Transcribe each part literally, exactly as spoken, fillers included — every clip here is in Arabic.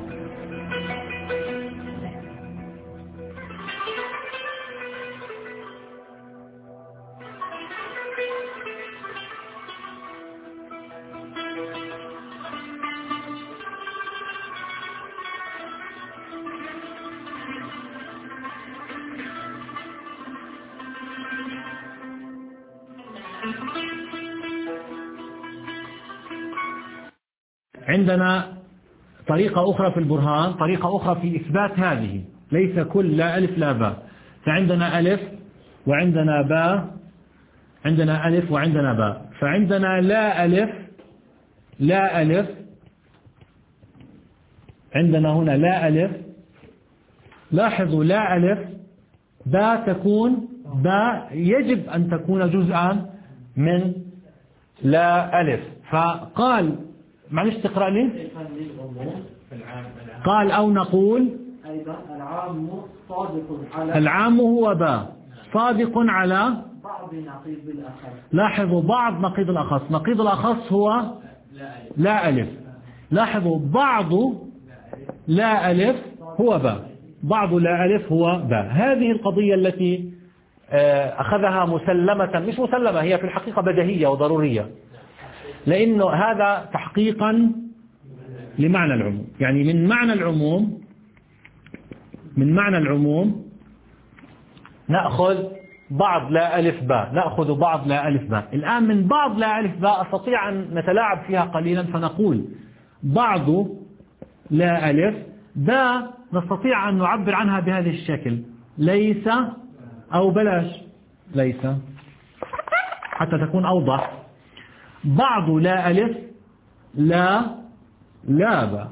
عندنا طريقة أخرى في البرهان، طريقة أخرى في إثبات هذه، ليس كل لا ألف لا باء. فعندنا ألف وعندنا باء، عندنا ألف وعندنا باء. فعندنا لا ألف لا ألف، عندنا هنا لا ألف، لاحظوا لا ألف باء تكون باء يجب أن تكون جزءا من لا ألف. فقال معلش تقرأ لي. قال أو نقول العام صادق على العام هو باء صادق على بعض نقيض الأخص. لاحظوا بعض نقيض الأخص، نقيض الأخص هو لا ألف. لاحظوا بعض لا ألف هو باء، بعض لا ألف هو باء. هذه القضية التي أخذها مسلمة، مش مسلمة، هي في الحقيقة بديهية وضرورية، لأنه هذا تحقيقا لمعنى العموم. يعني من معنى العموم من معنى العموم نأخذ بعض لا ألف باء، نأخذ بعض لا ألف باء. الآن من بعض لا ألف باء أستطيع أن نتلاعب فيها قليلا، فنقول بعض لا ألف باء نستطيع أن نعبر عنها بهذا الشكل، ليس أو بلاش ليس حتى تكون أوضح. بعض لا ألف لا لا باء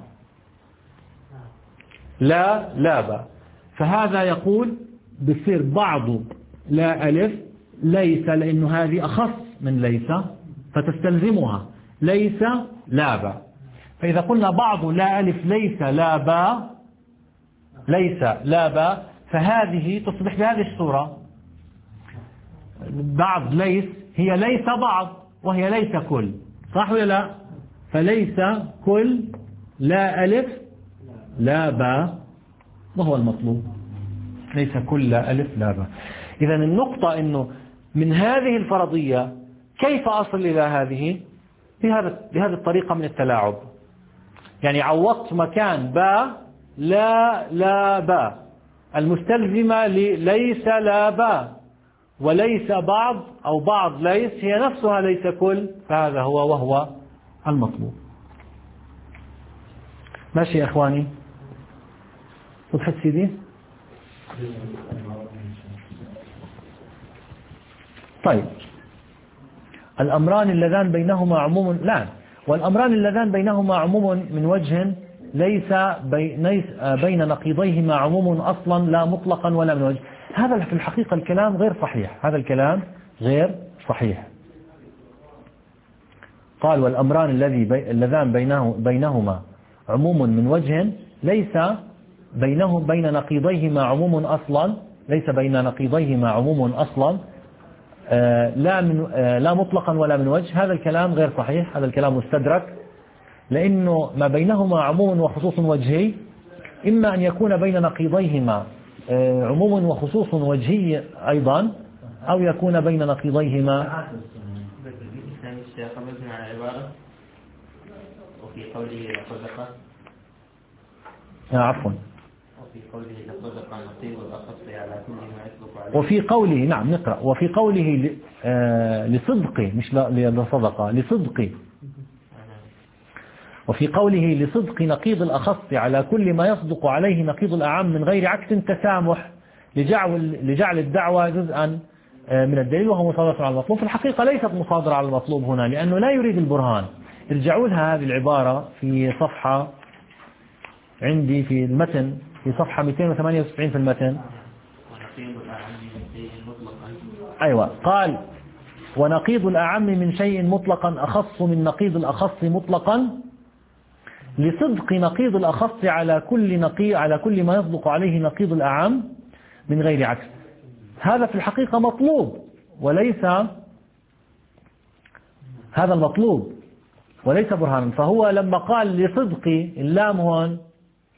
لا لا باء. فهذا يقول بصير بعض لا ألف ليس، لأنه هذه أخص من ليس فتستلزمها ليس لا باء. فإذا قلنا بعض لا ألف ليس لا باء ليس لا باء، فهذه تصبح بهذه الصورة. بعض ليس هي ليس بعض وهي ليس كل، صح ولا لا؟ فليس كل لا ألف لا باء وهو المطلوب، ليس كل لا ألف لا باء. إذا النقطة إنه من هذه الفرضية كيف أصل إلى هذه؟ بهذا بهذه الطريقة من التلاعب. يعني عوضت مكان باء لا لا باء المستلزمة ليس لا باء، وليس بعض أو بعض ليس هي نفسها ليس كل، فهذا هو وهو المطلوب. ماشي يا إخواني؟ وضحت سيدي؟ طيب الأمران اللذان بينهما عموم، لا، والأمران اللذان بينهما عموم من وجه ليس بين نقيضيهما عموم أصلا لا مطلقا ولا من وجه. هذا في الحقيقة الكلام غير صحيح، هذا الكلام غير صحيح. قال والأمران الذي اللذان بينه بينهما عموم من وجه ليس بينهم بين نقيضيهما عموم أصلا، ليس بين نقيضيهما عموم أصلا آه لا من آه لا مطلقا ولا من وجه. هذا الكلام غير صحيح، هذا الكلام مستدرك، لأنه ما بينهما عموم وخصوص وجهي إما أن يكون بين نقيضيهما آه عموم وخصوص وجهي أيضا، أو يكون بين نقيضيهما. وفي قوله لصدق عفوا وفي قوله لصدق نقيض الأخص على كل ما يطلق عليه. وفي قوله نعم نقرأ وفي قوله آه لصدق مش لصدق لصدق وفي قوله لصدق نقيض الأخص على كل ما يصدق عليه نقيض الأعم من غير عكس تسامح لجعل لجعل الدعوة جزءا من الدليل وهو مصادرة على المطلوب. في الحقيقة ليست مصادرة على المطلوب هنا، لأنه لا يريد البرهان. ارجعوا لها هذه العبارة في صفحة عندي في المتن في صفحة مئتين وثمانية وتسعين في المتن. أيوة قال ونقيض الأعم من شيء مطلقا أخص من نقيض الأخص مطلقا لصدق نقيض الأخص على كل نقيض على كل ما يصدق عليه نقيض الأعم من غير عكس. هذا في الحقيقة مطلوب وليس هذا المطلوب وليس برهانا. فهو لما قال لصدق اللام هون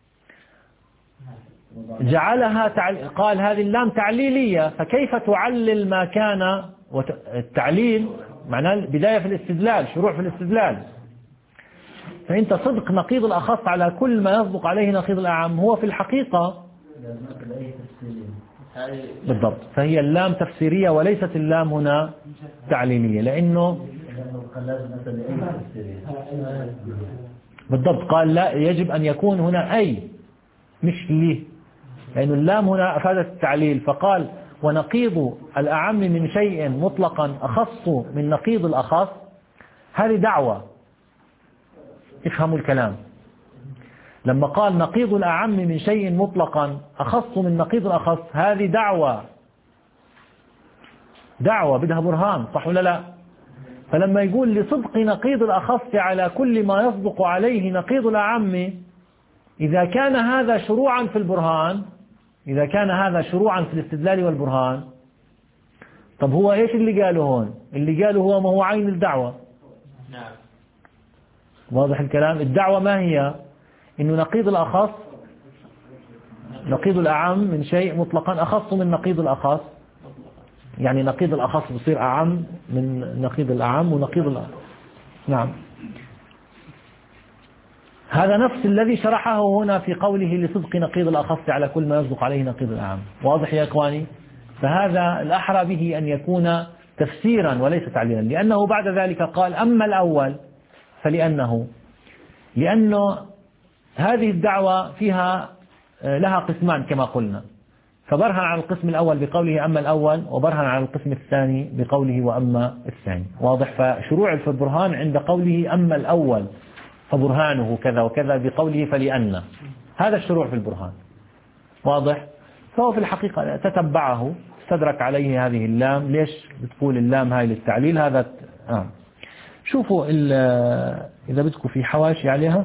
جعلها تعل... قال هذه اللام تعليلية، فكيف تعلل ما كان؟ التعليل معناه بداية في الاستدلال، شروع في الاستدلال. فأنت صدق نقيض الأخص على كل ما يصدق عليه نقيض الأعم هو في الحقيقة بالضبط. فهي اللام تفسيرية وليست اللام هنا تعليلية، لأنه بالضبط قال لا يجب أن يكون هنا أي مش ليه، لأن اللام هنا أفادت التعليل، فقال ونقيض الأعم من شيء مطلقا أخص من نقيض الأخص. هذه دعوة، افهموا الكلام. لما قال نقيض الأعم من شيء مطلقا أخص من نقيض الأخص، هذه دعوة، دعوة بدها برهان، صح ولا لا؟ فلما يقول لصدق نقيض الأخص على كل ما يصدق عليه نقيض الأعم، إذا كان هذا شروعا في البرهان، إذا كان هذا شروعا في الاستدلال والبرهان، طب هو إيش اللي قاله هون؟ اللي قاله هو ما هو عين الدعوة. نعم. واضح الكلام؟ الدعوة ما هي؟ إنه نقيض الأخص، نقيض الأعم من شيء مطلقا أخص من نقيض الأخص، يعني نقيض الأخص بصير أعم من نقيض الأعم ونقيض الأعم. نعم. هذا نفس الذي شرحه هنا في قوله لصدق نقيض الأخص على كل ما يصدق عليه نقيض الأعم. واضح يا إخواني؟ فهذا الأحرى به أن يكون تفسيرا وليس تعليلا، لأنه بعد ذلك قال أما الأول فلأنه لأنه هذه الدعوة فيها لها قسمان كما قلنا، فبرهن على القسم الأول بقوله أما الأول، وبرهن على القسم الثاني بقوله وأما الثاني. واضح؟ فشروع في البرهان عند قوله أما الأول فبرهانه كذا وكذا، بقوله فلأن، هذا الشروع في البرهان. واضح؟ فهو في الحقيقة تتبعه، استدرك عليه هذه اللام. ليش بتقول اللام هاي للتعليل؟ هذا آه. شوفوا إذا بدكم في حواشي عليها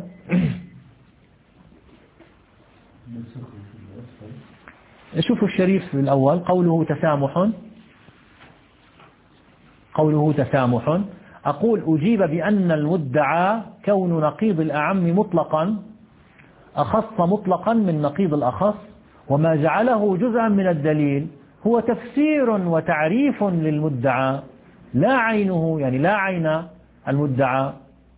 شوفوا الشريف الأول قوله تسامح، قوله تسامح. أقول أجيب بأن المدعى كون نقيض الأعم مطلقا أخص مطلقا من نقيض الأخص، وما جعله جزءا من الدليل هو تفسير وتعريف للمدعى لا عينه، يعني لا عين المدعى.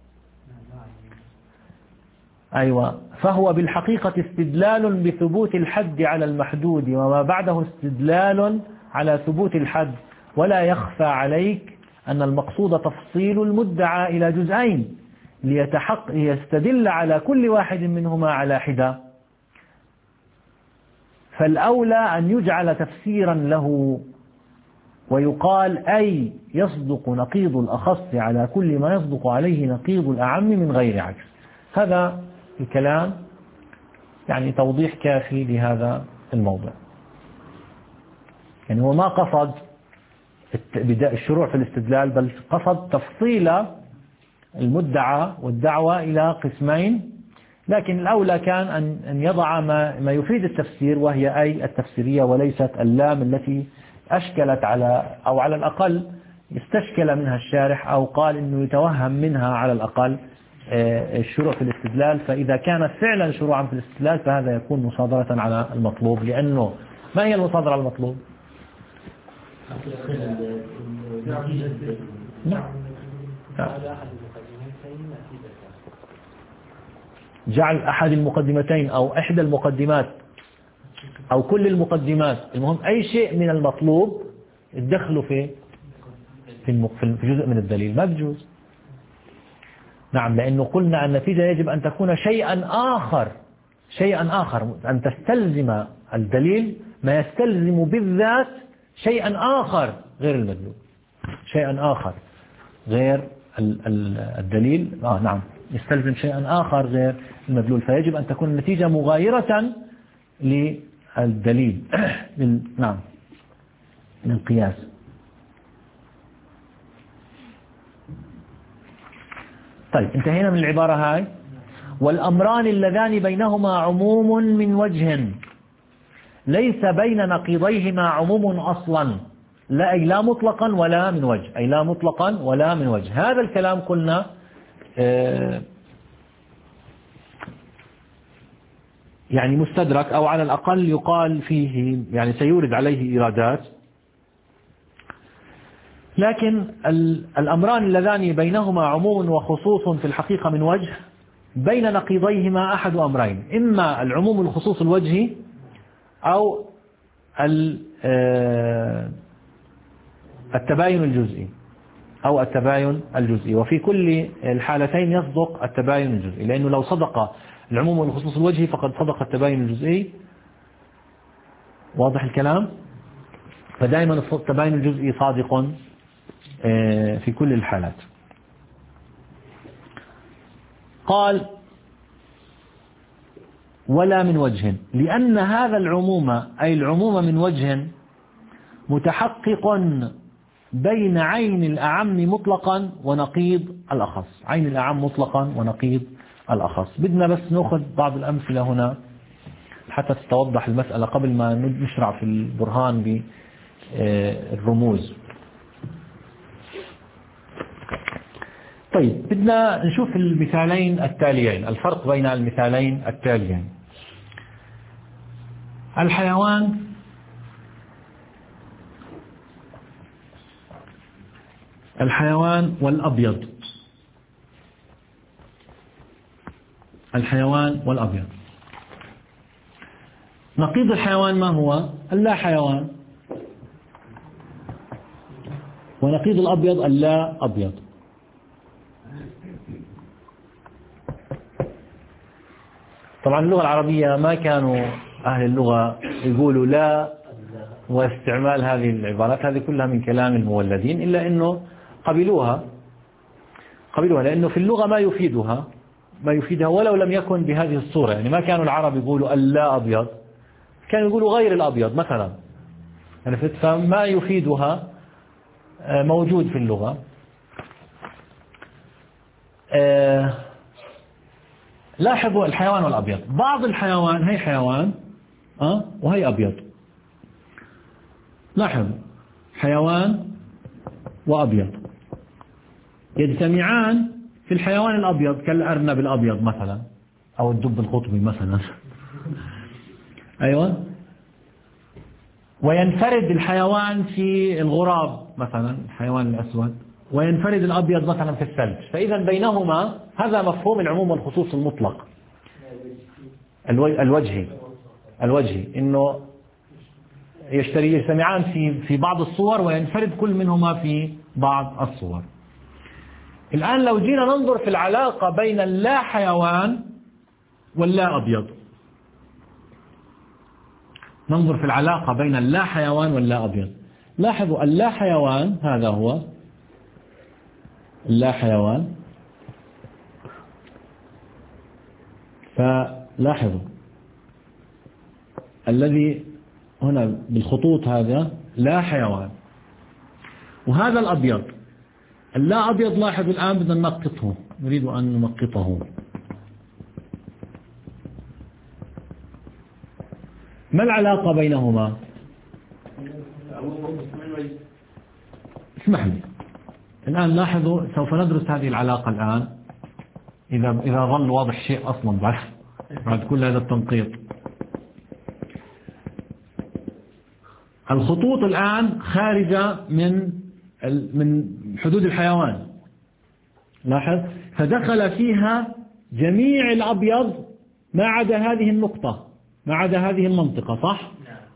أيوة. فهو بالحقيقة استدلال بثبوت الحد على المحدود، وما بعده استدلال على ثبوت الحد. ولا يخفى عليك أن المقصود تفصيل المدعى إلى جزئين ليتحق ليستدل على كل واحد منهما على حدة، فالأولى أن يجعل تفسيرا له ويقال أي يصدق نقيض الأخص على كل ما يصدق عليه نقيض الأعم من غير عكس. هذا الكلام يعني توضيح كافي لهذا الموضوع. يعني هو ما قصد الشروع في الاستدلال، بل قصد تفصيل المدعى والدعوة إلى قسمين، لكن الأولى كان أن يضع ما ما يفيد التفسير، وهي أي التفسيرية وليست اللام التي أشكلت على، أو على الأقل استشكل منها الشارح، أو قال إنه يتوهم منها على الأقل الشروع في الاستدلال. فإذا كانت فعلا شروعا في الاستدلال فهذا يكون مصادرة على المطلوب، لأنه ما هي المصادرة على المطلوب؟ نعم. جعل أحد المقدمتين أو إحدى المقدمات أو كل المقدمات، المهم أي شيء من المطلوب يدخله في في جزء من الدليل، ما بجوز. نعم، لأنه قلنا النتيجة يجب أن تكون شيئا آخر، شيئا آخر، أن تستلزم الدليل ما يستلزم بالذات شيئا آخر غير المدلول، شيئا آخر غير الدليل. آه نعم، يستلزم شيئا آخر غير المدلول، فيجب أن تكون النتيجة مغايرة للدليل. نعم، للقياس. طيب انتهينا من العبارة هاي. والأمران اللذان بينهما عموم من وجه ليس بين نقيضيهما عموم أصلا، لا أي لا مطلقا ولا من وجه، أي لا مطلقا ولا من وجه. هذا الكلام قلنا آه يعني مستدرك، أو على الأقل يقال فيه يعني سيورد عليه إيرادات. لكن الأمران اللذان بينهما عموم وخصوص في الحقيقة من وجه، بين نقيضيهما أحد أمرين: إما العموم الخصوص الوجهي أو التباين الجزئي أو التباين الجزئي. وفي كل الحالتين يصدق التباين الجزئي، لأنه لو صدق العموم والخصوص الوجهي فقد صدق التباين الجزئي. واضح الكلام؟ فدائما التباين الجزئي صادق في كل الحالات. قال: ولا من وجه، لأن هذا العموم أي العموم من وجه متحقق بين عين الأعم مطلقا ونقيض الأخص. عين الأعم مطلقا ونقيض الأخص. بدنا بس نأخذ بعض الأمثلة هنا حتى تتوضح المسألة قبل ما نشرع في البرهان بالرموز. طيب، بدنا نشوف المثالين التاليين، الفرق بين المثالين التاليين. الحيوان الحيوان والأبيض. الحيوان والأبيض. نقيض الحيوان ما هو؟ اللا حيوان. ونقيض الأبيض اللا أبيض. طبعا اللغة العربية ما كانوا أهل اللغة يقولوا لا واستعمال هذه العبارات، هذه كلها من كلام المولدين، إلا أنه قبلوها قبلوها لأنه في اللغة ما يفيدها ما يفيدها ولو لم يكن بهذه الصورة. يعني ما كانوا العرب يقولوا اللا أبيض، كانوا يقولوا غير الأبيض مثلا، فما يفيدها موجود في اللغة. لاحظوا الحيوان والأبيض. بعض الحيوان هي حيوان أه؟ وهي أبيض. لاحظوا حيوان وأبيض يجتمعان في الحيوان الأبيض كالأرنب الأبيض مثلا، أو الدب القطبي مثلا. أيوة. وينفرد الحيوان في الغراب مثلا، الحيوان الأسود، وينفرد الأبيض مثلا في الثلج. فإذا بينهما هذا مفهوم العموم والخصوص المطلق الوجهي الوجهي إنه يشتري يجتمعان في في بعض الصور وينفرد كل منهما في بعض الصور. الآن لو جينا ننظر في العلاقة بين اللا حيوان واللا أبيض، ننظر في العلاقة بين اللا حيوان واللا أبيض. لاحظوا اللا حيوان هذا هو اللا حيوان. فلاحظوا الذي هنا بالخطوط هذا لا حيوان، وهذا الأبيض اللا أبيض. لاحظوا الآن بدنا ننقطه، نريد أن ننقطه. ما العلاقة بينهما؟ اسمح لي الآن لاحظوا، سوف ندرس هذه العلاقة الآن إذا إذا ظل واضح شيء أصلا بعد بعد كل هذا التنقيط. الخطوط الآن خارجة من من حدود الحيوان. لاحظ، فدخل فيها جميع الأبيض ما عدا هذه النقطة، ما عدا هذه المنطقة، صح؟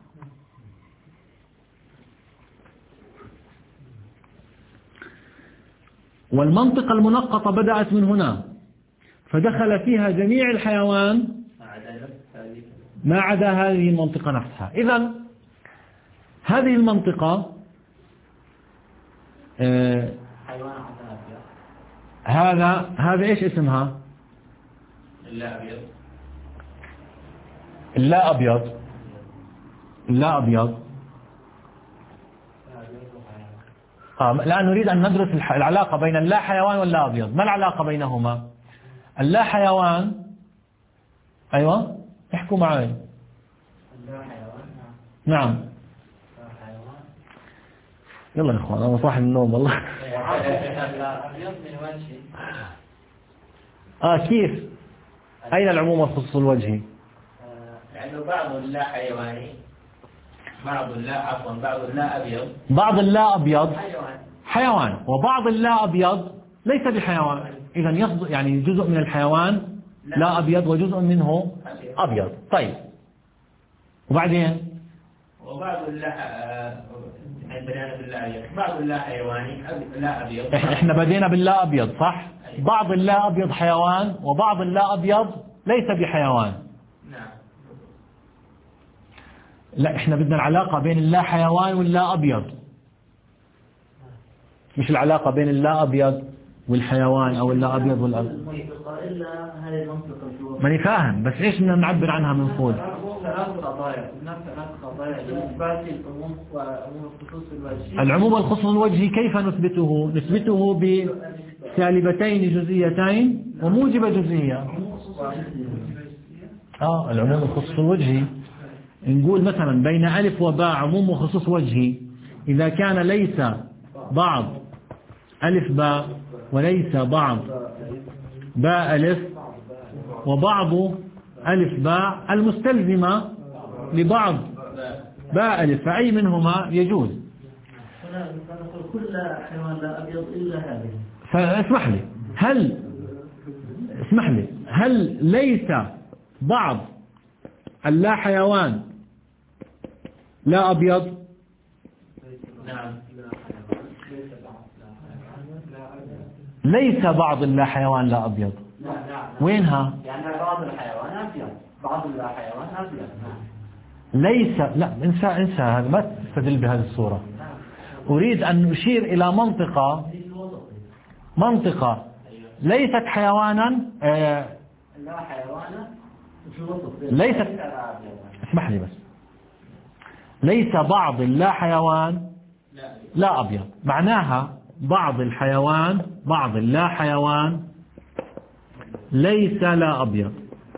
والمنطقة المنقطة بدأت من هنا، فدخل فيها جميع الحيوان ما عدا هذه المنطقة نفسها. إذن هذه المنطقة آه هذا هذا إيش اسمها؟ اللا أبيض. اللا أبيض اللا أبيض آه الآن نريد أن ندرس العلاقة بين اللا حيوان واللا أبيض. ما العلاقة بينهما؟ اللا حيوان، أيوة احكوا معي. اللا حيوان. نعم. يلا يا اخوان انا صاحي من النوم والله. الابيض من وجهي. اه كيف؟ اين العموم والخصوص الوجهي؟ لأنه بعض اللا حيواني، بعض اللا عفوا بعض اللا أبيض، بعض اللا أبيض حيوان حيوان، وبعض اللا أبيض ليس بحيوان. إذا يصدق يعني جزء من الحيوان لا أبيض وجزء منه أبيض. طيب وبعدين وبعض اللا بدأنا باللا أبيض، بعض اللا حيواني لا أبيض. إحنا بدينا باللا أبيض صح؟ بعض اللا أبيض حيوان وبعض اللا أبيض ليس بحيوان. نعم. لا إحنا بدنا العلاقة بين اللا حيوان واللا أبيض، مش العلاقة بين اللا أبيض والحيوان أو اللا أبيض والأبيض. ماني فاهم، بس إيش بدنا نعبر عنها من فوق؟ العموم والخصوص الوجهي كيف نثبته؟ نثبته بسالبتين جزئيتين وموجب جزئية. آه العموم والخصوص الوجهي نقول مثلا بين ألف وباء عموم وخصوص وجهي إذا كان ليس بعض ألف باء وليس بعض باء ألف وبعض ألف باء المستلزمة لبعض باء ألف، فأي منهما يجوز. فنقول كل حيوان لا أبيض إلا هذه. فاسمح لي، هل اسمح لي هل ليس بعض اللا حيوان لا أبيض؟ نعم. ليس بعض اللا حيوان لا أبيض. وينها؟ يعني بعض الحيوان أبيض، بعض اللا حيوان أبيض. ليس، لا انسى انسى هذا، ما تستدل بهذه الصورة. أريد أن أشير إلى منطقة منطقة ليست حيوانا آه لا حيوانا ليست، اسمح لي بس، ليس بعض اللا حيوان لا أبيض، معناها بعض الحيوان بعض اللا حيوان ليس لا أبيض.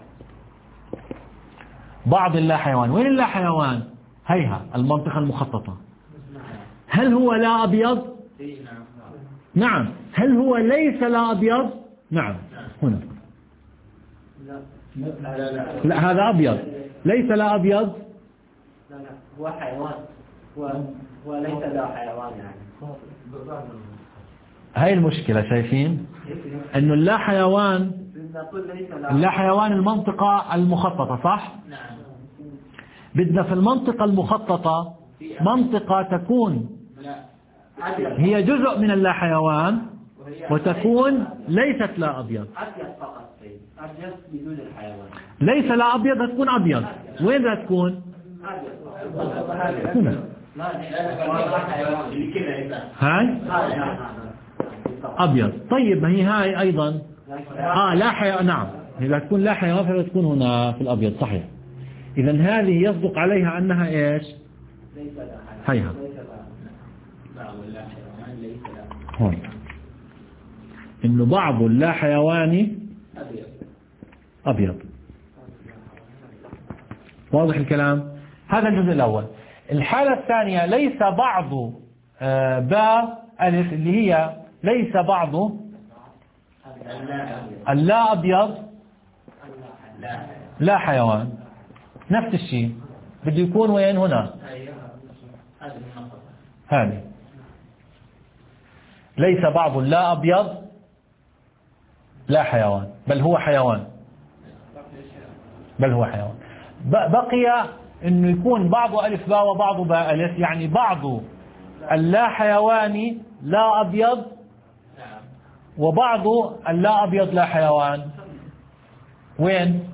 بعض اللا حيوان، وين اللا حيوان؟ هيها المنطقة المخططة. هل هو لا أبيض؟ نعم. هل هو ليس لا أبيض؟ نعم. هنا لا هذا أبيض، ليس لا أبيض. لا لا هو حيوان وليس لا حيوان يعني. هاي المشكلة، شايفين أنه اللا حيوان اللا حيوان المنطقة المخططة صح؟ نعم. بدنا في المنطقة المخططة منطقة تكون هي جزء من اللا حيوان وتكون ليست لا أبيض. أبيض فقط، أبيض بدون الحيوان. ليس لا أبيض تكون أبيض. وين بدها تكون؟ هنا. هاي أبيض. طيب ما هي هاي أيضا آه لا حيوان. نعم إذا تكون لا حيوان فتكون هنا في الأبيض صحيح. إذا هذه يصدق عليها أنها إيش؟ هيها هون، إنه بعض اللا حيواني أبيض. واضح الكلام؟ هذا الجزء الأول. الحالة الثانية ليس بعض باء ألف اللي هي ليس بعض اللا أبيض لا حيوان، نفس الشيء بده يكون وين؟ هنا هذه ليس بعض لا أبيض لا حيوان، بل هو حيوان بل هو حيوان. بقي انه يكون بعض ألف باء وبعض باء ألف، يعني بعض اللا حيواني لا أبيض وبعض اللا أبيض لا حيوان. وين؟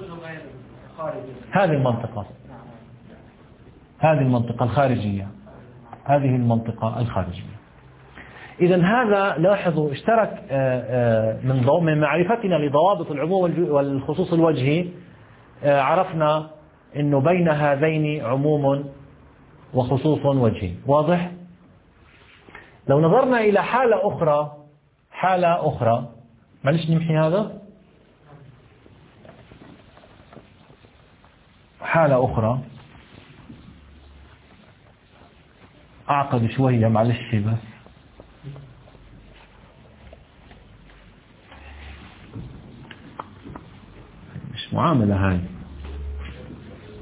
هذه المنطقة هذه المنطقة الخارجية هذه المنطقة الخارجية. إذا هذا لاحظوا اشترك من من معرفتنا لضوابط العموم والخصوص الوجهي، عرفنا إنه بين هذين عموم وخصوص وجهي. واضح؟ لو نظرنا إلى حالة أخرى حالة أخرى معلش نمحي هذا. حالة أخرى أعقد شوية معلش بس. مش معاملة هاي.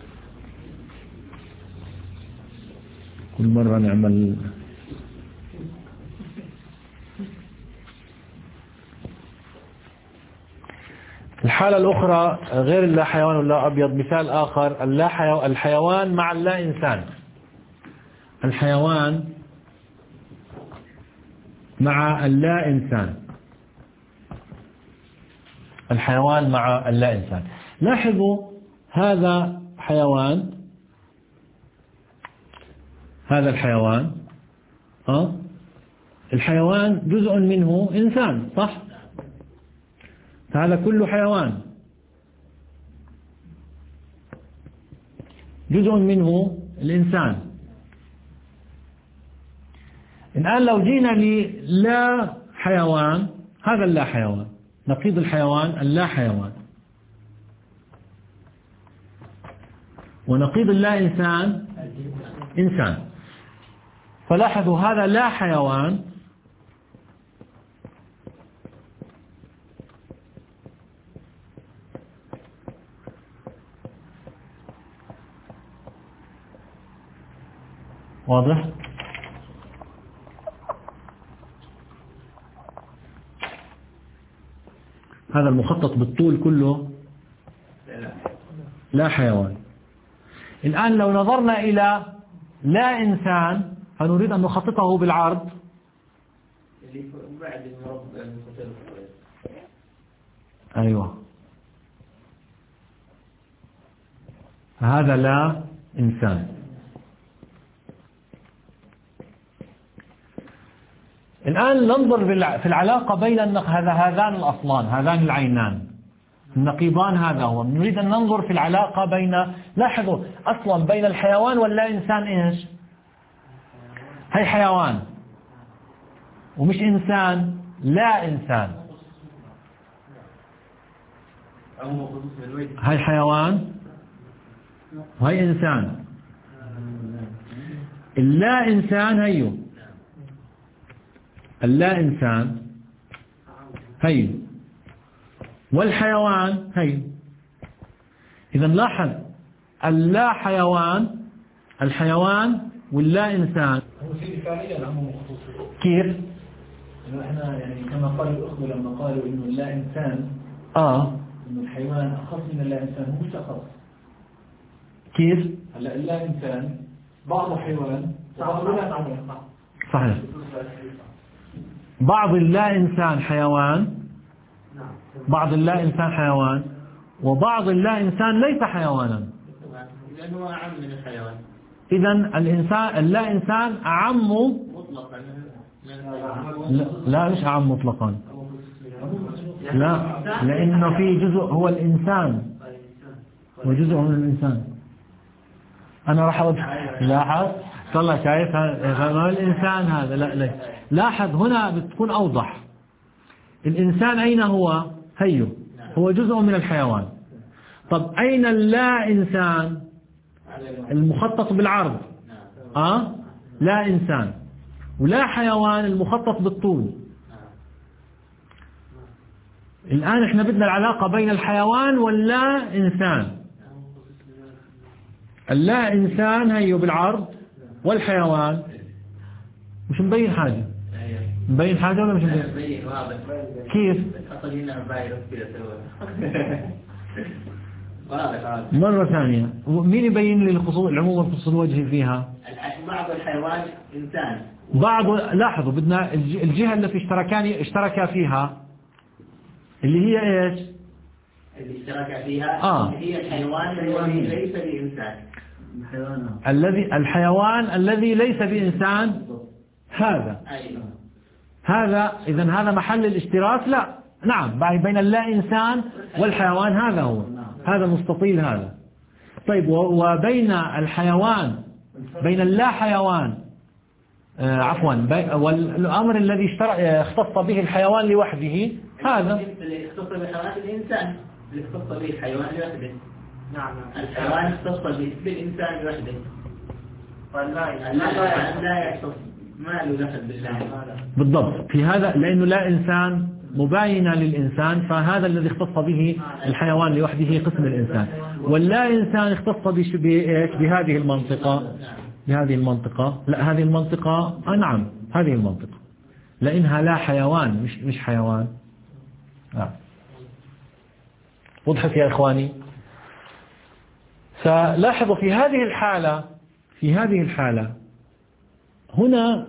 كل مرة نعمل الحالة الأخرى غير اللا حيوان ولا أبيض. مثال آخر اللا حيو... الحيوان مع اللا إنسان. الحيوان مع اللا إنسان. الحيوان مع اللا إنسان. لاحظوا هذا حيوان، هذا الحيوان أه؟ الحيوان جزء منه إنسان صح؟ هذا كله حيوان جزء منه الإنسان. الآن لو جينا للا حيوان، هذا اللا حيوان نقيض الحيوان اللا حيوان، ونقيض اللا إنسان إنسان. فلاحظوا هذا لا حيوان واضح؟ هذا المخطط بالطول كله لا حيوان. الآن لو نظرنا إلى لا إنسان فنريد أن نخططه بالعرض، أيوة هذا لا إنسان. الآن ننظر في العلاقة بين هذا هذان الأصلان، هذان العينان النقيضان. هذا هو نريد أن ننظر في العلاقة بين، لاحظوا أصلا بين الحيوان واللا إنسان إيش؟ هي حيوان ومش إنسان، لا إنسان. هي حيوان وهي إنسان. اللا إنسان هيو، اللا إنسان هي، والحيوان هي. إذا لاحظ اللا حيوان، الحيوان واللا إنسان. كيف؟ احنا يعني كما قال الأخوة لما قالوا إنه اللا إنسان آه إنه الحيوان أخص من اللا إنسان، هو مش أخص. كيف؟ هلا اللا إنسان بعضه حيوان وبعضه لا حيوان. صحيح. بعض اللا إنسان حيوان، بعض اللا إنسان حيوان، وبعض اللا إنسان ليس حيوانا لأنه أعم من الحيوان. إذا الإنسان اللا إنسان أعم مطلقا. لا, لا مش أعم مطلقا، لا، لأنه في جزء هو الإنسان وجزء من الإنسان. أنا راح أقول لاحظ طلع شايف هذا الإنسان هذا، لا لا لاحظ هنا بتكون أوضح. الإنسان أين هو؟ هيو هو جزء من الحيوان. طب أين اللا إنسان؟ المخطط بالعرض آه لا إنسان، ولا حيوان المخطط بالطول. الآن احنا بدنا العلاقة بين الحيوان واللا إنسان. اللا إنسان هيو بالعرض والحيوان مش مبين حاجة. مبين حاجة ولا مش مبين؟ كيف؟ مرة ثانية مين يبين لي الخصوص العموم والخصوص الوجهي فيها؟ بعض الحيوان إنسان، بعض لاحظوا بدنا الجهة التي اشتركان اشتركا فيها اللي هي ايش؟ اللي اشترك فيها آه. هي الحيوان الذي ليس بإنسان. الذي الحيوان الذي ليس بإنسان هذا. أيوة. هذا إذا هذا محل الاشتراك؟ لا، نعم بين اللا إنسان والحيوان هذا هو، هذا المستطيل هذا. طيب وبين الحيوان بين اللا حيوان آه عفوا والأمر الذي اختص به الحيوان لوحده هذا اللي اختص بالحيوان الإنسان، اللي اختص به الحيوان لوحده. نعم الحيوان اختص بالإنسان لوحده. والله لا يختص ما له دخل بالله. بالضبط في هذا، لأنه لا إنسان مباينة للإنسان، فهذا الذي اختص به الحيوان لوحده قسم الإنسان، واللا إنسان اختص بهذه المنطقة بهذه المنطقة؟ لا، هذه المنطقة آه نعم، هذه المنطقة لأنها لا حيوان، مش مش حيوان. آه. وضحت يا إخواني؟ فلاحظوا في هذه الحالة في هذه الحالة هنا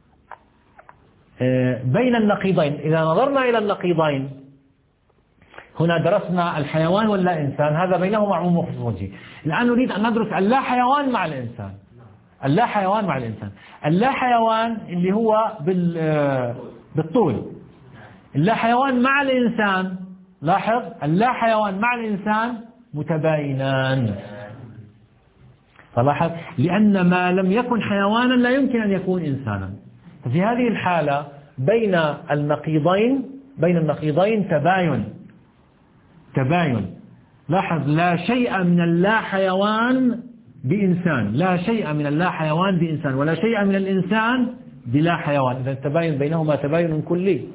بين النقيضين، إذا نظرنا إلى النقيضين هنا درسنا الحيوان واللا إنسان، هذا بينهما عموم وخصوص وجهي. الآن نريد أن ندرس اللا حيوان مع الإنسان. اللا حيوان مع الإنسان، اللا حيوان اللي هو بالطول، اللا حيوان مع الإنسان. لاحظ، اللا حيوان مع الإنسان متباينان. فلاحظ، لأن ما لم يكن حيوانا لا يمكن أن يكون إنسانا. في هذه الحالة بين النقيضين بين النقيضين تباين تباين. لاحظ، لا شيء من اللا حيوان بإنسان، لا شيء من اللا حيوان بإنسان، ولا شيء من الإنسان بلا حيوان. إذا التباين بينهما تباين كلي،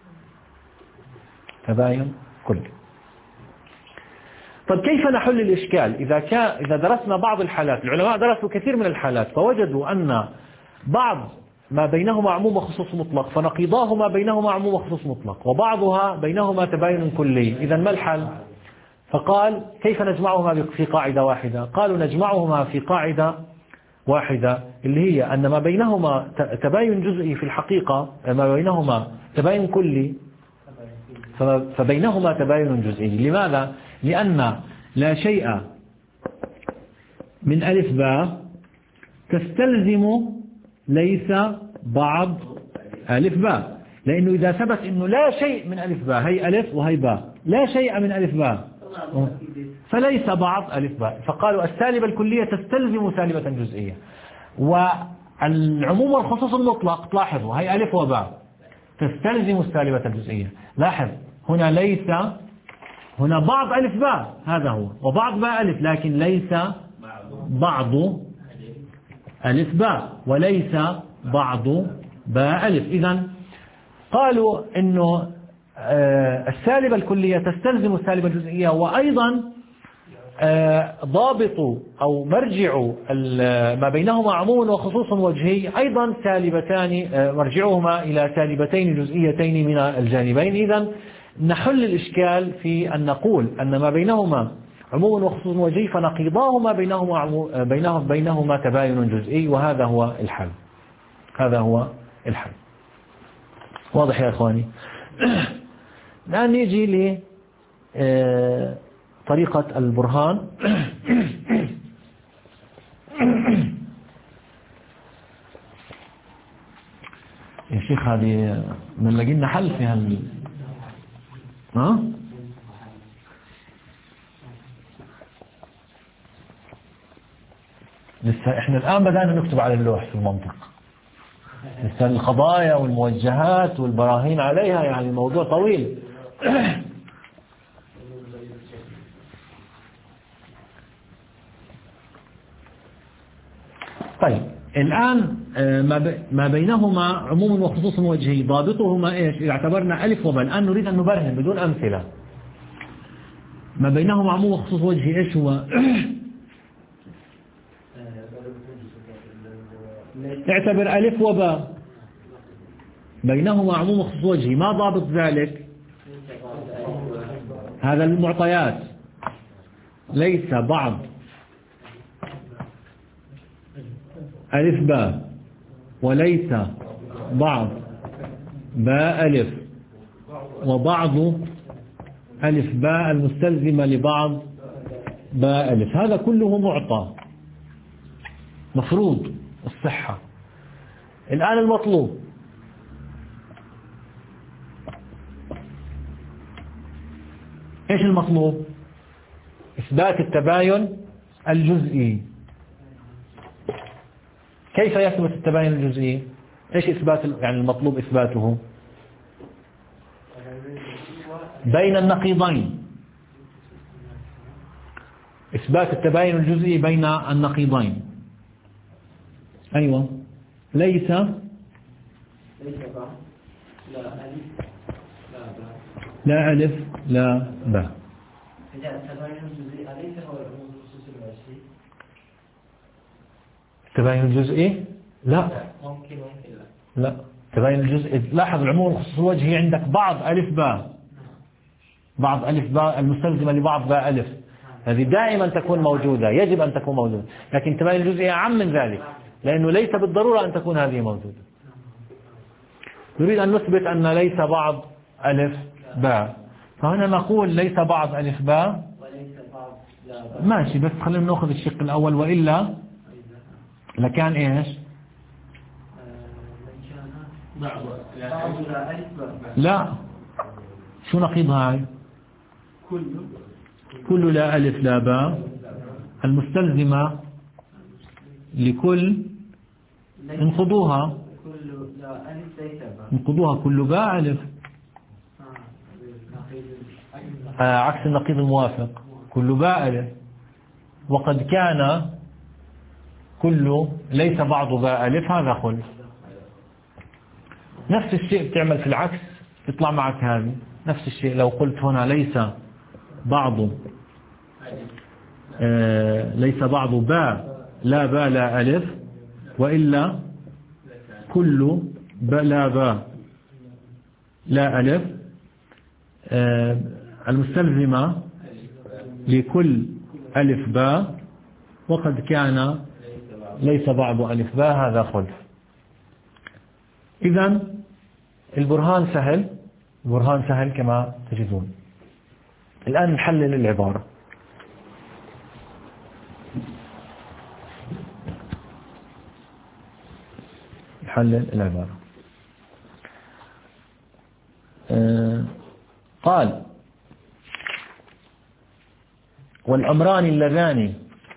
تباين كلي. طيب كيف نحل الإشكال؟ إذا كان إذا درسنا بعض الحالات، العلماء درسوا كثير من الحالات فوجدوا أن بعض ما بينهما عموم وخصوص مطلق فنقيضاهما بينهما عموم وخصوص مطلق، وبعضها بينهما تباين كلي. إذا ما الحل؟ فقال كيف نجمعهما في قاعدة واحدة؟ قالوا نجمعهما في قاعدة واحدة اللي هي أن ما بينهما تباين جزئي في الحقيقة، ما بينهما تباين كلي فبينهما تباين جزئي. لماذا؟ لأن لا شيء من ألف باء تستلزم ليس بعض ألف باء، لأنه إذا ثبت أنه لا شيء من ألف باء، هي ألف وهي باء، لا شيء من ألف باء فليس بعض ألف باء. فقالوا السالبة الكلية تستلزم سالبة جزئية. والعموم والخصوص المطلق تلاحظوا هي ألف وباء تستلزم السالبة الجزئية. لاحظ هنا ليس، هنا بعض ألف باء هذا هو، وبعض باء ألف، لكن ليس بعض ألف باء وليس بعض باء ألف. إذن قالوا إنه السالبة الكلية تستلزم السالبة الجزئية، وأيضا ضابط أو مرجع ما بينهما عموم وخصوص وجهي أيضا سالبتان، مرجعهما إلى سالبتين جزئيتين من الجانبين. إذن نحل الإشكال في أن نقول أن ما بينهما عموم وخصوص وجهي فنقيضاهما بينهما بينهم بينهما تباين جزئي، وهذا هو الحل. هذا هو الحل. واضح يا إخواني؟ الآن نيجي لطريقة البرهان. يا شيخ هذه من لقينا حل في هال ها؟ لسه احنا الآن بدأنا نكتب على اللوح في المنطق، لسه القضايا والموجهات والبراهين عليها، يعني الموضوع طويل. طيب الآن ما بينهما عموم وخصوص وجهي ضابطهما ايش؟ إذا اعتبرنا ألف وباء، الآن نريد أن نبرهن بدون أمثلة. ما بينهما عموم وخصوص وجهي ايش هو؟ اعتبر ألف وباء بينهما عموم وخصوص وجهي، ما ضابط ذلك؟ هذا المعطيات، ليس بعض ألف باء وليس بعض باء ألف وبعض ألف باء المستلزمة لبعض باء ألف، هذا كله معطى مفروض الصحة. الآن المطلوب ايش المطلوب؟ إثبات التباين الجزئي. كيف يثبت التباين الجزئي؟ ايش إثبات يعني المطلوب إثباته؟ بين النقيضين، إثبات التباين الجزئي بين النقيضين. أيوة، ليس لا ألف لا باء. تباين الجزئي لا ممكن ممكن لا لا تباين الجزئي. لاحظ العموم والخصوص الوجهي عندك بعض ألف باء، بعض ألف باء المستلزمة لبعض باء ألف، هذه دائما تكون موجودة، يجب أن تكون موجودة. لكن تباين الجزئي أعم من ذلك، لأنه ليس بالضرورة أن تكون هذه موجودة. نريد أن نثبت أن ليس بعض ألف باء، فهنا نقول ليس بعض ألف باء ماشي، بس خلينا نأخذ الشق الأول، وإلا لكان إيش؟ لا، شو نقيض هاي؟ كل لا ألف لا باء المستلزمة لكل انقضوها انقضوها كل باء ألف، آه عكس النقيض الموافق كل باء ألف. وقد كان كل ليس بعض باء ألف، هذا خلف. نفس الشيء تعمل في العكس يطلع معك هذه نفس الشيء. لو قلت هنا ليس بعض آه ليس بعض باء لا باء لا ألف، وإلا كل باء لا باء لا ألف آه المستلزمة لكل ألف باء، وقد كان ليس بعض ألف باء، هذا خلف. إذن البرهان سهل، البرهان سهل كما تجدون. الآن نحلل العبارة. نحلل العبارة. آه قال والأمران اللذان،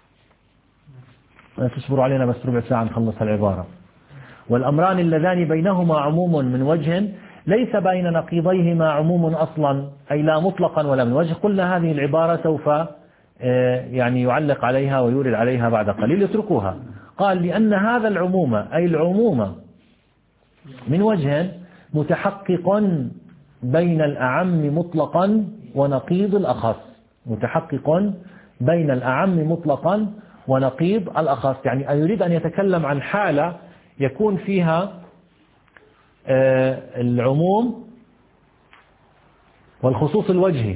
تصبروا علينا بس ربع ساعة نخلص العبارة. والأمران اللذان بينهما عموم من وجه ليس بين نقيضيهما عموم أصلا، أي لا مطلقا ولا من وجه. قلنا هذه العبارة سوف يعني يعلق عليها ويورد عليها بعد قليل، يتركوها. قال لأن هذا العموم أي العموم من وجه متحقق بين الأعم مطلقا ونقيض الأخص، متحقق بين الأعم مطلقا ونقيض الأخص. يعني يريد أن يتكلم عن حالة يكون فيها العموم والخصوص الوجهي.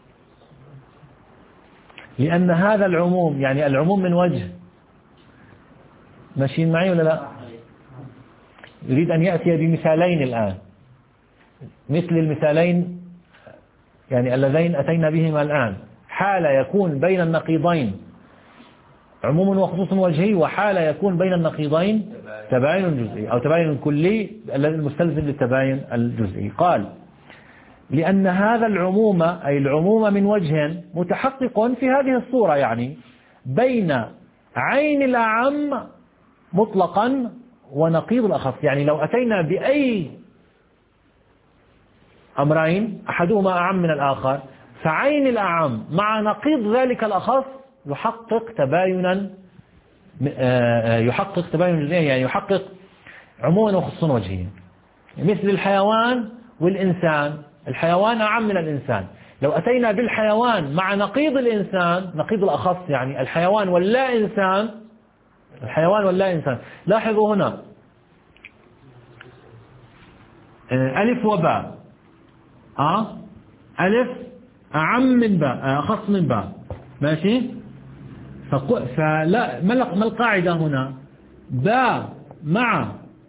لأن هذا العموم يعني العموم من وجه، ماشيين معي ولا لا؟ يريد أن يأتي بمثالين الآن، مثل المثالين يعني اللذين أتينا بهما الآن. حالة يكون بين النقيضين عموم وخصوص وجهي، وحالة يكون بين النقيضين تباين جزئي أو تباين كلي المستلزم للتباين الجزئي. قال لأن هذا العموم أي العموم من وجه متحقق في هذه الصورة، يعني بين عين الأعم مطلقا ونقيض الأخص. يعني لو أتينا بأي أمرين أحدهما أعم من الآخر، فعين الأعم مع نقيض ذلك الأخص يحقق تباينا، يحقق تباين جزئي، يعني يحقق عموما وخصوصا وجهيا. مثل الحيوان والإنسان، الحيوان أعم من الإنسان. لو أتينا بالحيوان مع نقيض الإنسان نقيض الأخص، يعني الحيوان واللا إنسان، الحيوان واللا إنسان. لاحظوا هنا ألف وباء، أه ألف أعم من باء أخص من باء، ماشي. فلا ما القاعدة هنا؟ باء مع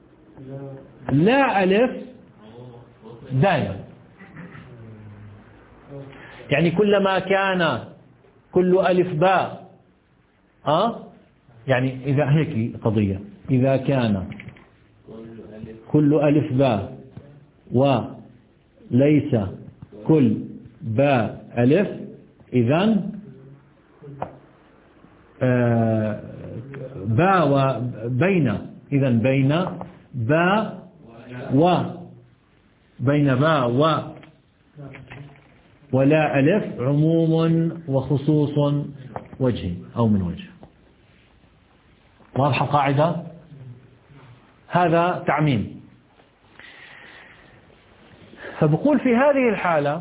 لا ألف دائما، يعني كلما كان كل ألف باء أه يعني إذا هيك قضية، إذا كان كل ألف باء وليس كل باء ألف، إذن آه باء وبين، إذن بين باء و بين باء و ولا ألف عموم وخصوص وجه أو من وجه. واضحة القاعدة؟ هذا تعميم. فبقول في هذه الحالة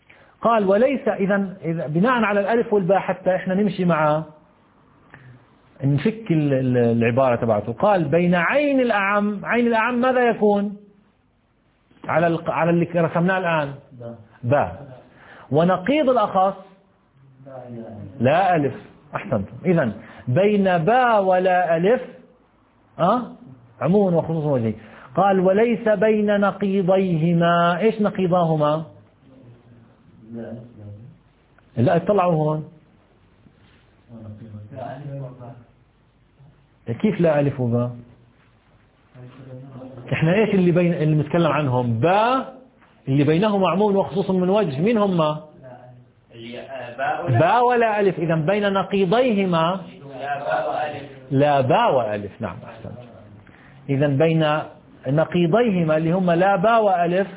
قال وليس، إذن بناء على الألف والباء حتى إحنا نمشي مع نفك العبارة تبعته. قال بين عين الأعم، عين الأعم ماذا يكون على على اللي رسمناه الآن؟ باء. ونقيض الأخص لا ألف. أحسنتم. إذن بين باء ولا ألف أه؟ عموم وخصوص وجهي. قال وليس بين نقيضيهما. إيش نقيضاهما؟ لا اطلعوا هون. كيف لا ألف وباء؟ احنا ايش اللي بين اللي نتكلم عنهم؟ باء اللي بينهما عموم وخصوص من وجه. مين هما؟ باء ولا ألف. إذا بين نقيضيهما لا باء وألف. نعم أحسنت. إذا بين نقيضيهما اللي هما لا باء وألف،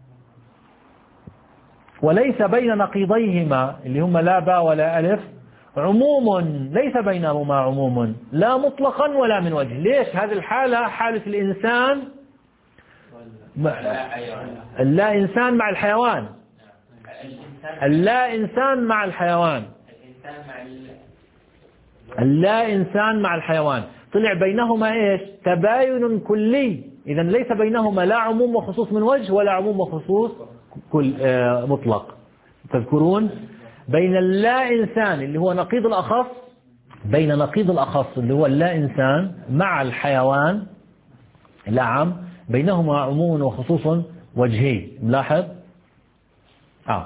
وليس بين نقيضيهما اللي هما لا باء ولا ألف عموم، ليس بينهما عموم لا مطلقا ولا من وجه. ليش؟ هذه الحالة حالة الإنسان، اللا إنسان مع الحيوان، اللا إنسان مع الحيوان، اللا إنسان مع الحيوان. طلع بينهما إيش؟ تباين كلي. إذا ليس بينهما لا عموم وخصوص من وجه ولا عموم وخصوص كل آه مطلق. تذكرون بين اللا إنسان اللي هو نقيض الأخص، بين نقيض الأخص اللي هو اللا إنسان مع الحيوان الأعم بينهما عموم وخصوص وجهي. ملاحظ؟ آه.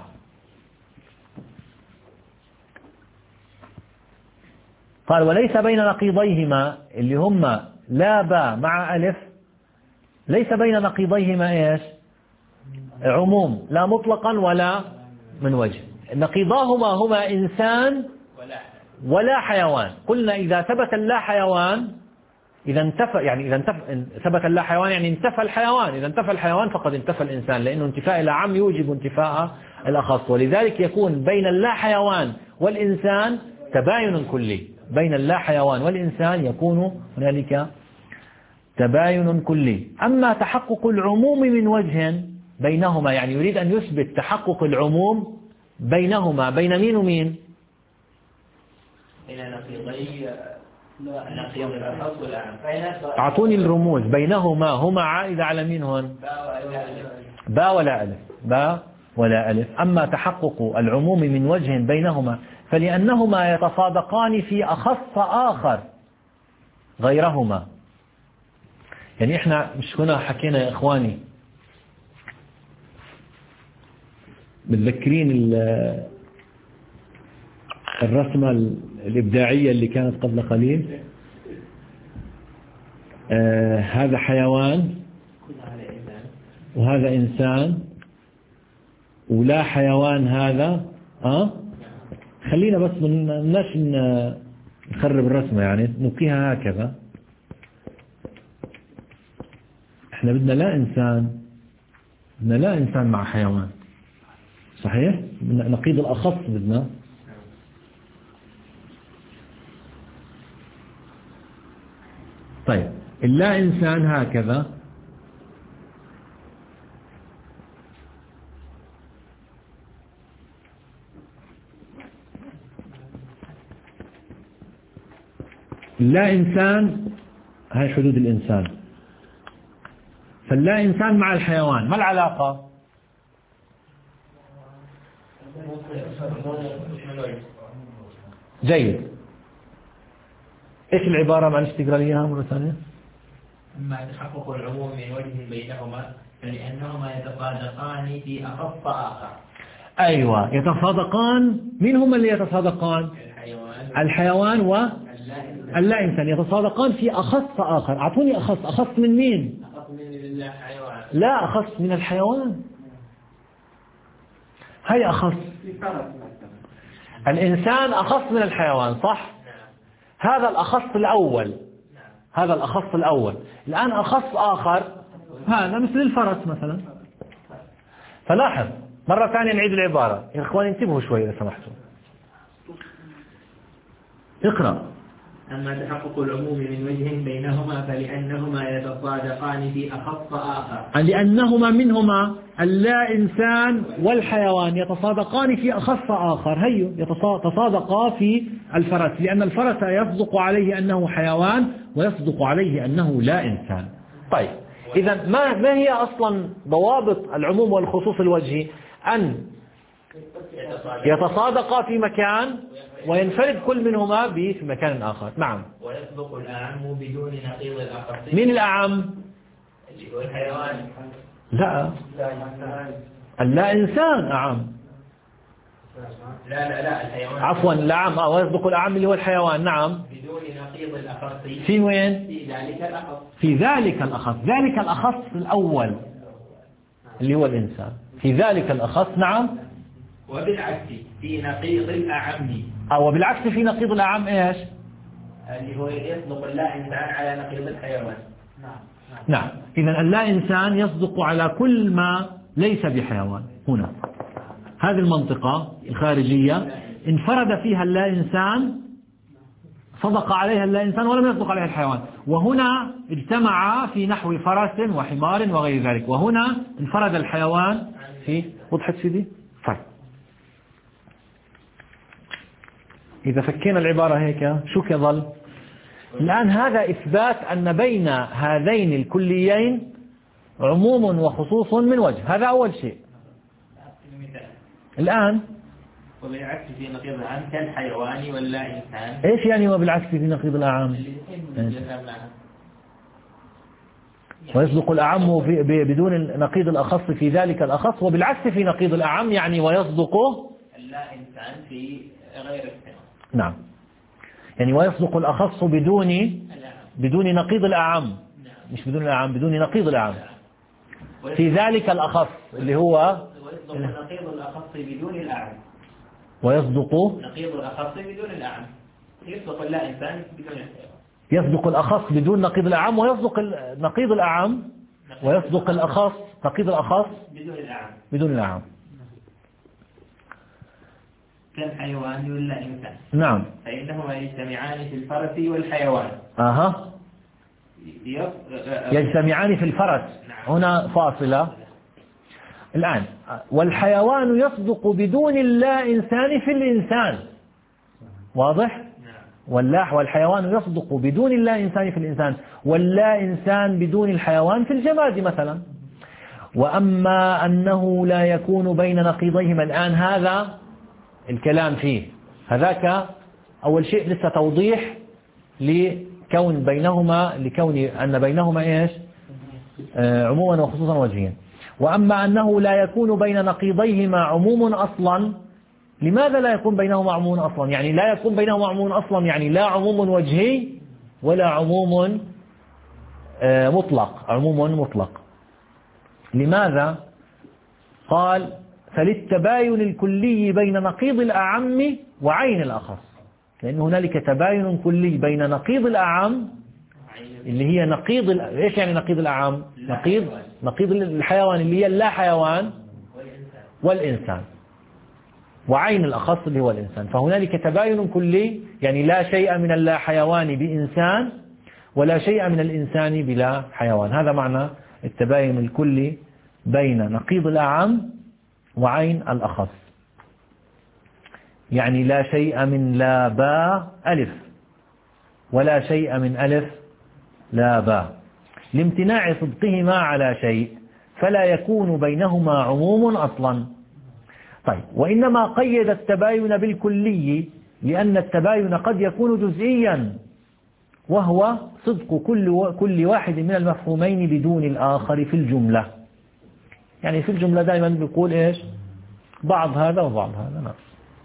قال وليس بين نقيضيهما اللي هما لا باء مع ألف، ليس بين نقيضيهما إيش؟ عموم لا مطلقا ولا من وجه. نقيضاهما هما إنسان ولا حيوان. قلنا إذا ثبت اللا حيوان إذا انتفى، يعني إذا انتفى ثبت اللا حيوان يعني انتفى الحيوان. إذا انتفى الحيوان فقد انتفى الإنسان، لأنه انتفاء الأعم يوجب انتفاء الأخص. ولذلك يكون بين اللا حيوان والإنسان تباين كلي. بين اللا حيوان والإنسان يكون هنالك تباين كلي. أما تحقق العموم من وجه بينهما، يعني يريد أن يثبت تحقق العموم بينهما، بين مين ومين؟ بين نقيضي نقيض الأخص والأعم. أعطوني الرموز. بينهما هما عائدة على مين هون؟ باء ولا ألف. باء ولا ألف. أما تحقق العموم من وجه بينهما فلأنهما يتصادقان في أخص آخر غيرهما. يعني إحنا مش هنا حكينا يا إخواني، متذكرين الرسمة الإبداعية اللي كانت قبل قليل؟ آه هذا حيوان وهذا إنسان ولا حيوان هذا. أه؟ خلينا بس مناش نخرب الرسمة، يعني نبقيها هكذا. احنا بدنا لا إنسان، بدنا لا إنسان مع حيوان، صحيح؟ نقيض الأخص بدنا. طيب اللا إنسان هكذا، اللا إنسان هاي حدود الإنسان. فاللا إنسان مع الحيوان ما العلاقة؟ جيد. إيش العبارة؟ معلش تقرأ لي إياها مرة ثانية. أما تحقق العموم من وجه بينهما فلأنهما يتصادقان في أخص آخر. أيوة يتصادقان. مين هم اللي يتصادقان؟ الحيوان, الحيوان و اللا إنسان يتصادقان في أخص آخر. أعطوني أخص. أخص من مين؟ أخص من الحيوان. لا أخص من الحيوان. هاي أخص. الإنسان أخص من الحيوان صح؟ هذا الأخص الأول. هذا الأخص الأول. الآن أخص آخر هذا مثل الفرس مثلا. فلاحظ مرة ثانية نعيد العبارة يا إخواني، انتبهوا شوي إذا سمحتوا. اقرأ. أما تحقق العموم من وجه بينهما فلأنهما يتصادقان في أخص آخر. لأنهما منهما اللا إنسان والحيوان يتصادقان في أخص آخر، هيو يتصادقا في الفرس، لأن الفرس يصدق عليه أنه حيوان ويصدق عليه أنه لا إنسان. طيب إذا ما ما هي أصلا ضوابط العموم والخصوص الوجهي؟ أن يتصادقا في مكان وينفرد كل منهما في مكان آخر. نعم. ويصدق الأعم بدون نقيض الأخص. من الأعم؟ اللي هو الحيوان. لا، اللا إنسان أعم. لا لا لا الحيوان. عفوا الأعم، آه ويصدق الأعم اللي هو الحيوان. نعم. بدون نقيض الأخص. في وين؟ في ذلك الأخص. في ذلك الأخص، ذلك الأخص الأول اللي هو الإنسان، في ذلك الأخص. نعم. وبالعكس في نقيض الأعم. أو بالعكس في نقيض الأعم إيش؟ اللي هو يصدق اللا إنسان على نقيض الحيوان. نعم. نعم. إذا اللا إنسان يصدق على كل ما ليس بحيوان. هنا هذه المنطقة الخارجية انفرد فيها اللا إنسان، صدق عليها اللا إنسان ولم يصدق عليها الحيوان، وهنا اجتمع في نحو فرس وحمار وغير ذلك، وهنا انفرد الحيوان في. وضحت سيدي؟ طيب إذا فكينا العبارة هيك شو كظل؟ الآن هذا إثبات أن بين هذين الكليين عموم وخصوص من وجه، هذا أول شيء. الآن وبالعكس في نقيض الأعم كالحيوان ولا إنسان. إيش يعني وبالعكس في نقيض الأعم؟ ويصدق الأعم بدون نقيض الأخص في ذلك الأخص، وبالعكس في نقيض الأعم يعني ويصدق اللا إنسان في غير الحيوان. نعم، يعني ويصدق الأخص بدون بدون نقيض الأعم، مش بدون الأعم، بدون نقيض الأعم في ذلك الأخص اللي هو ويصدق نقيض الأخص بدون الأعم. ويصدق نقيض الأخص بدون الأعم. يصدق اللا إنسان بدون الحيوان. يصدق الأخص بدون نقيض الأعم، ويصدق نقيض الأعم، ويصدق الأخص نقيض الأخص بدون الأعم. بدون الأعم. كالحيوان ولا إنسان. نعم. فإنهما يجتمعان في الفرس والحيوان. أها. يجتمعان في الفرس. هنا فاصلة. الآن والحيوان يصدق بدون اللا إنسان في الإنسان. واضح؟ واللا والحيوان يصدق بدون اللا إنسان في الإنسان، واللا إنسان بدون الحيوان في الجماد مثلا. وأما أنه لا يكون بين نقيضيهما، الآن هذا الكلام فيه، هذاك أول شيء لسه توضيح لكون بينهما لكون أن بينهما إيش؟ آه عموما وخصوصا وجهيا. وأما أنه لا يكون بين نقيضيهما عموم أصلا. لماذا لا يكون بينهما عموم أصلا؟ يعني لا يكون بينهما عموم أصلا يعني لا عموم وجهي ولا عموم آه مطلق، عموم مطلق. لماذا؟ قال فللتباين الكلي بين نقيض الأعم وعين الأخص، لأن هنالك تباين كلي بين نقيض الأعم اللي هي نقيض ال... إيش يعني نقيض الأعم؟ نقيض نقيض الحيوان اللي هي اللا حيوان والإنسان، وعين الأخص اللي هو الإنسان. فهنالك تباين كلي، يعني لا شيء من اللا حيوان بإنسان ولا شيء من الإنسان بلا حيوان. هذا معنى التباين الكلي بين نقيض الأعم وعين الأخص، يعني لا شيء من لا باء ألف ولا شيء من ألف لا باء، لامتناع صدقهما على شيء، فلا يكون بينهما عموم أصلا. طيب، وإنما قيد التباين بالكلي لأن التباين قد يكون جزئيا، وهو صدق كل كل واحد من المفهومين بدون الآخر في الجملة. يعني في الجملة دائما بيقول إيش؟ بعض هذا وبعض هذا. نعم.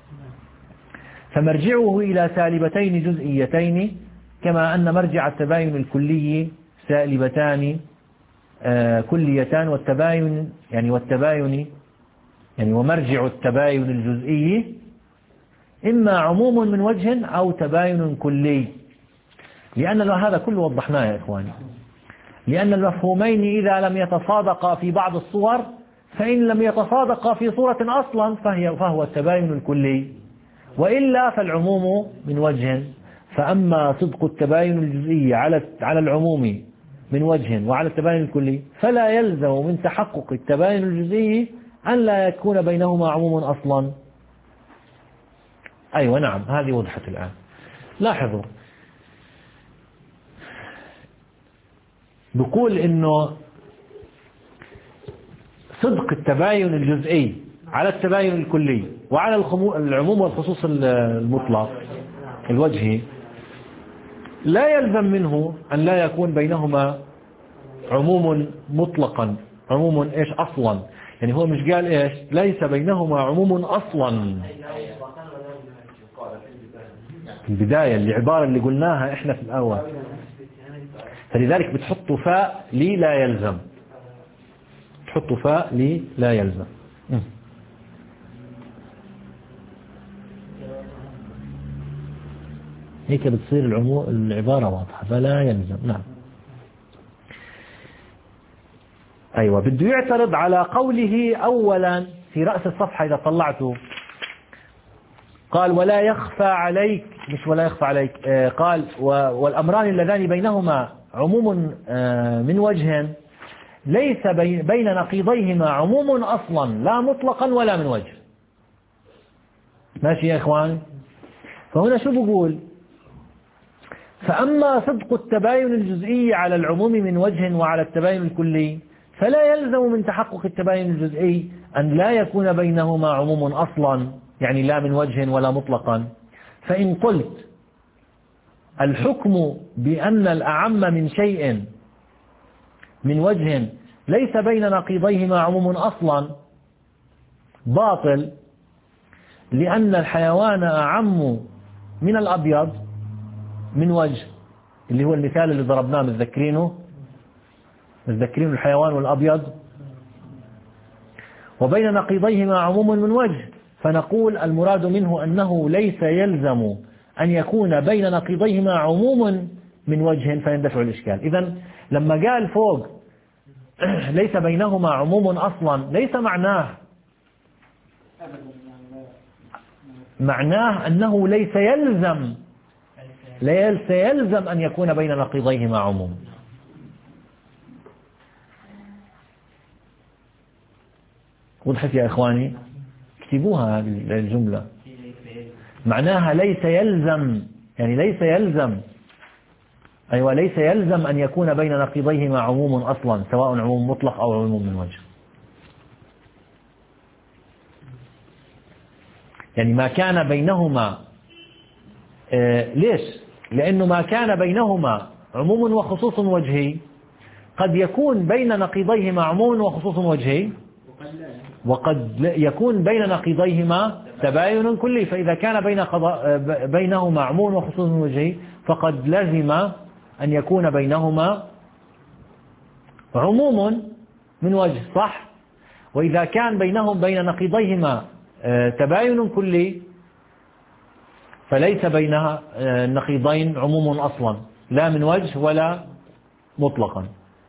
فمرجعه إلى سالبتين جزئيتين، كما أن مرجع التباين الكلي سالبتان آه كليتان، والتباين يعني والتباين يعني ومرجع التباين الجزئي إما عموم من وجه أو تباين كلي. لأن هذا كله وضحناه يا إخواني، لأن المفهومين إذا لم يتصادقا في بعض الصور، فإن لم يتصادقا في صورة أصلا فهي فهو التباين الكلي، وإلا فالعموم من وجه. فأما صدق التباين الجزئي على على العموم من وجه وعلى التباين الكلي فلا يلزم من تحقق التباين الجزئي أن لا يكون بينهما عموم أصلا. أيوة نعم هذه وضحت الآن. لاحظوا بقول إنه صدق التباين الجزئي على التباين الكلي وعلى العموم والخصوص المطلق الوجهي لا يلزم منه أن لا يكون بينهما عموم مطلقا، عموم إيش أصلا، يعني هو مش قال إيش ليس بينهما عموم أصلا في البداية العبارة اللي قلناها إحنا في الأول، فلذلك بتحطوا فاء لي لا يلزم، تحطوا فاء لي لا يلزم. هيك بتصير العمو... العبارة واضحة فلا يلزم. نعم أيوة بده يعترض على قوله أولا في رأس الصفحة إذا طلعته قال ولا يخفى عليك، مش ولا يخفى عليك، آه قال والأمران اللذان بينهما عموم آه من وجه ليس بين, بين نقيضيهما عموم أصلا لا مطلقا ولا من وجه. ماشي يا إخوان؟ فهنا شو بقول؟ فأما صدق التباين الجزئي على العموم من وجه وعلى التباين الكلي فلا يلزم من تحقق التباين الجزئي أن لا يكون بينهما عموم أصلا، يعني لا من وجه ولا مطلقا. فإن قلت الحكم بأن الأعم من شيء من وجه ليس بين نقيضيهما عموم أصلا باطل، لأن الحيوان أعم من الأبيض من وجه، اللي هو المثال اللي ضربناه متذكرينه متذكرين الحيوان والأبيض، وبين نقيضيهما عموم من وجه، فنقول المراد منه أنه ليس يلزم أن يكون بين نقيضيهما عموم من وجه فيندفع الإشكال. إذن لما قال فوق ليس بينهما عموم أصلا ليس معناه معناه أنه ليس يلزم ليس يلزم أن يكون بين نقيضيهما عموم. وضحت يا إخواني؟ اكتبوها هذه الجملة، معناها ليس يلزم، يعني ليس يلزم أيوة ليس يلزم أن يكون بين نقيضيهما عموم أصلا سواء عموم مطلق أو عموم من وجه. يعني ما كان بينهما آه ليش؟ لأنه ما كان بينهما عموم وخصوص وجهي قد يكون بين نقيضيهما عموم وخصوص وجهي، وقد يكون بين نقيضيهما تباين كلي. فإذا كان بين بينهما عموم وخصوص وجهي فقد لزم أن يكون بينهما عموم من وجه، صح؟ وإذا كان بينهم بين نقيضيهما تباين كلي فليس بينها النقيضين عموم أصلا لا من وجه ولا مطلقا.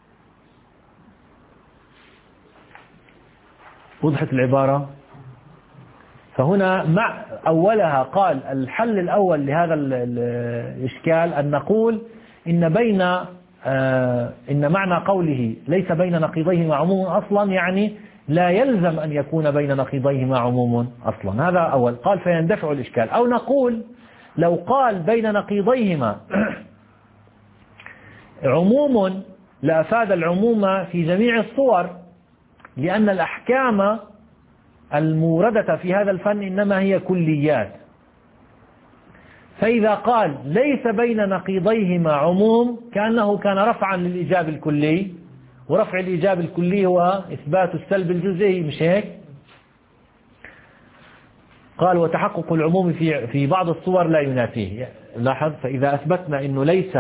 وضحت العبارة؟ فهنا مع أولها قال الحل الأول لهذا الإشكال أن نقول إن بين آه إن معنى قوله ليس بين نقيضيهما عموم أصلا يعني لا يلزم أن يكون بين نقيضيهما عموم أصلا. هذا أول. قال فيندفع الإشكال. أو نقول لو قال بين نقيضيهما عموم لأفاد العموم في جميع الصور، لأن الأحكام الموردة في هذا الفن إنما هي كليات. فإذا قال ليس بين نقيضيهما عموم كأنه كان رفعا للإيجاب الكلي، ورفع الإيجاب الكلي هو إثبات السلب الجزئي، مش هيك؟ قال وتحقق العموم في في بعض الصور لا ينافيه. لاحظ، فإذا أثبتنا إنه ليس،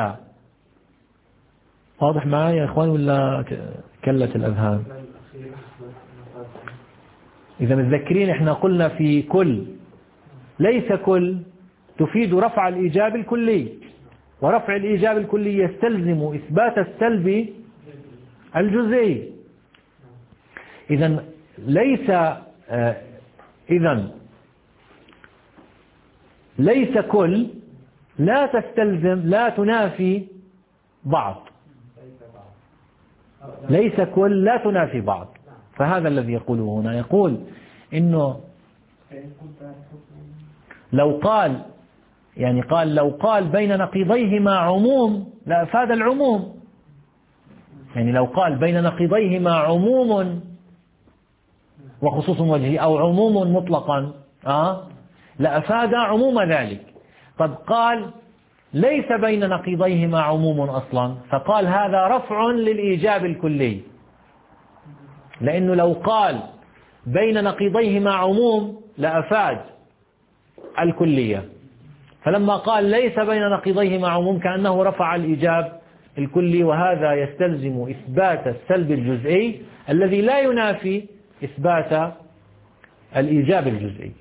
واضح معي يا إخوان ولا كلت الأذهان؟ إذا متذكرين إحنا قلنا في كل، ليس كل تفيد رفع الإيجاب الكلي، ورفع الإيجاب الكلي يستلزم إثبات السلب الجزئي. إذا ليس آه إذا ليس كل لا تستلزم لا تنافي بعض، ليس كل لا تنافي بعض. فهذا الذي يقوله هنا، يقول إنه لو قال يعني قال لو قال بين نقيضيهما عموم لأفاد العموم. يعني لو قال بين نقيضيهما عموم وخصوص وجهي أو عموم مطلقا آه لأفاد عموم ذلك. طب قال ليس بين نقيضيهما عموم أصلا، فقال هذا رفع للإيجاب الكلي، لأنه لو قال بين نقيضيهما عموم لأفاد الكلية، فلما قال ليس بين نقيضيهما عموم كأنه رفع الإيجاب الكلي، وهذا يستلزم إثبات السلب الجزئي الذي لا ينافي إثبات الإيجاب الجزئي.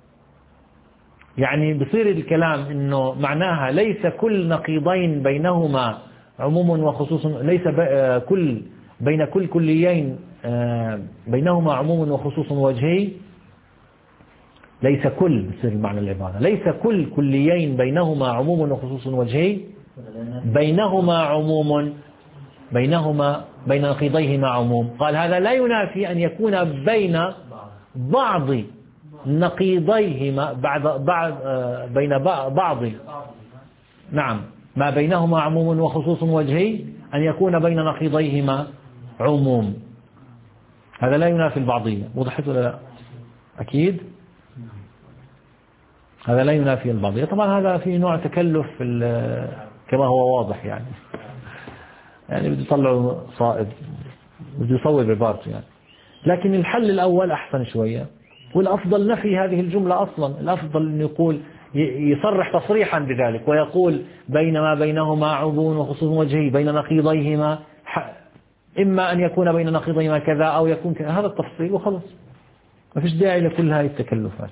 يعني بصير الكلام إنه معناها ليس كل نقيضين بينهما عموم وخصوص، ليس كل بين كل كليين بينهما عموم وخصوص وجهي، ليس كل بصير المعنى العبارة ليس كل كليين بينهما عموم وخصوص وجهي، بينهما عموم بينهما بين نقيضيهما عموم. قال هذا لا ينافي أن يكون بين بعض نقيضيهما بعض بعض بين بعض نعم ما بينهما عموم وخصوص وجهي أن يكون بين نقيضيهما عموم. هذا لا ينافي البعضية. وضحت ولا لا؟ أكيد هذا لا ينافي البعضية. طبعا هذا في نوع تكلف كما هو واضح، يعني يعني بده يطلعوا صائب، بده يصوب عبارته يعني. لكن الحل الأول أحسن شوية، والأفضل نفي هذه الجملة أصلا. الأفضل أن يقول يصرح تصريحا بذلك ويقول بينما بينهما عموم وخصوص وجهي بين نقيضيهما، إما أن يكون بين نقيضيهما كذا أو يكون كذا، هذا التفصيل وخلص، ما فيش داعي لكل هذه التكلفات.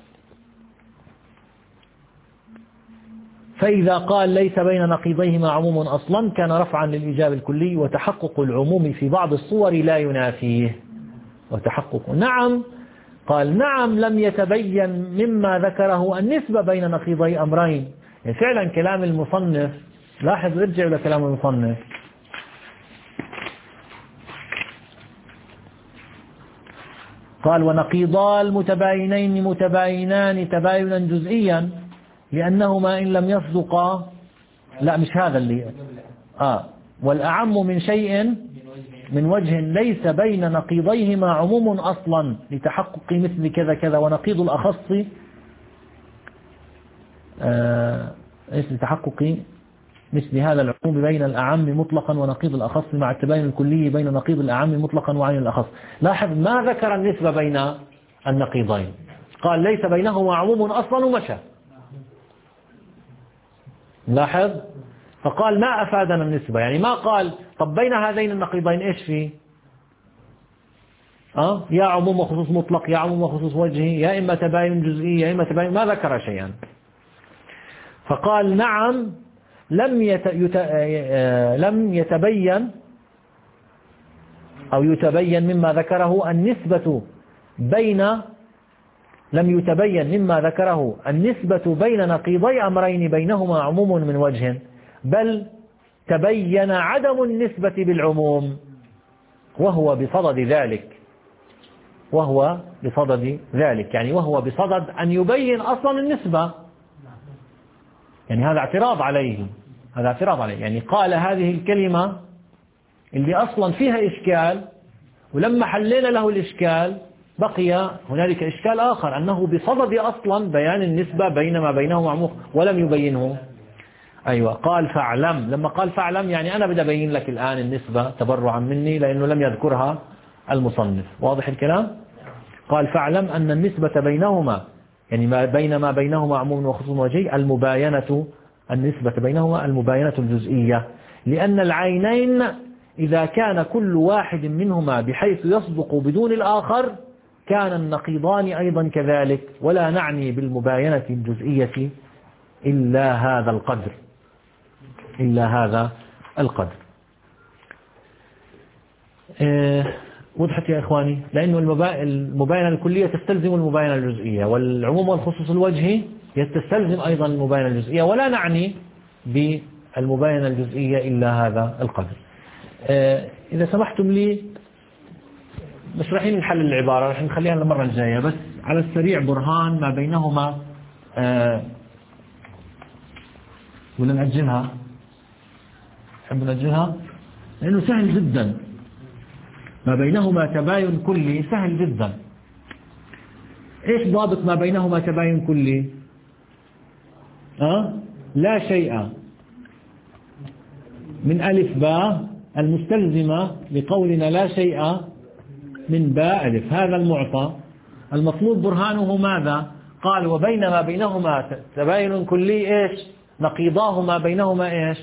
فإذا قال ليس بين نقيضيهما عموم أصلا كان رفعا للإيجاب الكلي، وتحقق العموم في بعض الصور لا ينافيه. وتحقق نعم قال نعم لم يتبين مما ذكره النسبة بين نقيضي أمرين. يعني فعلا كلام المصنف، لاحظ ارجع إلى كلام المصنف، قال ونقيضا المتباينين متباينان تباينا جزئيا لأنهما إن لم يصدقا، لا مش هذا اللي آه والأعم من شيء من وجه ليس بين نقيضيهما عموم أصلا لتحقق مثل كذا كذا، ونقيض الأخص آه إيش لتحقق مثل هذا العموم بين الأعم مطلقا ونقيض الأخص مع التباين الكلي بين نقيض الأعم مطلقا وعين الأخص. لاحظ ما ذكر النسبة بين النقيضين، قال ليس بينهما عموم أصلا ومشى. لاحظ فقال ما أفادنا النسبة، يعني ما قال طب بين هذين النقيضين إيش فيه أه؟ يا عموم وخصوص مطلق يا عموم وخصوص وجهي يا إما تباين جزئي يا إما تباين، ما ذكر شيئا. فقال نعم لم يت... يت... لم يتبين أو يتبين مما ذكره النسبة بين لم يتبين مما ذكره النسبة بين نقيضي أمرين بينهما عموم من وجه، بل تبين عدم النسبة بالعموم وهو بصدد ذلك وهو بصدد ذلك يعني وهو بصدد أن يبين أصلا النسبة. يعني هذا اعتراض عليه هذا اعتراض عليه يعني قال هذه الكلمة اللي أصلا فيها إشكال، ولما حلينا له الإشكال بقي هنالك إشكال آخر أنه بصدد أصلا بيان النسبة بين ما بينهما عموم ولم يبينه. أيوة قال فاعلم، لما قال فاعلم يعني أنا بدي أبين لك الآن النسبة تبرعا مني لأنه لم يذكرها المصنف. واضح الكلام؟ قال فاعلم أن النسبة بينهما يعني ما بين ما بينهما عموم وخصوص وجهي المباينة النسبة بينهما المباينة الجزئية، لأن العينين إذا كان كل واحد منهما بحيث يصدق بدون الآخر كان النقيضان أيضا كذلك، ولا نعني بالمباينة الجزئية إلا هذا القدر إلا هذا القدر. أه وضحت يا إخواني؟ لأنه المباينة الكلية تستلزم المباينة الجزئية، والعموم والخصوص الوجهي تستلزم أيضا المباينة الجزئية، ولا نعني بالمباينة الجزئية إلا هذا القدر. أه إذا سمحتم لي مش رايحين نحل العبارة، راح نخليها للمرة الجاية، بس على السريع برهان ما بينهما آه ولا نأجلها؟ نحب نأجلها لأنه سهل جدا. ما بينهما تباين كلي سهل جدا. إيش ضابط ما بينهما تباين كلي؟ أه؟ لا شيء من ألف باء المستلزمة لقولنا لا شيء من باء ألف. هذا المعطى المطلوب برهانه ماذا؟ قال وبين ما بينهما تباين كلي إيش؟ نقيضاهما بينهما إيش؟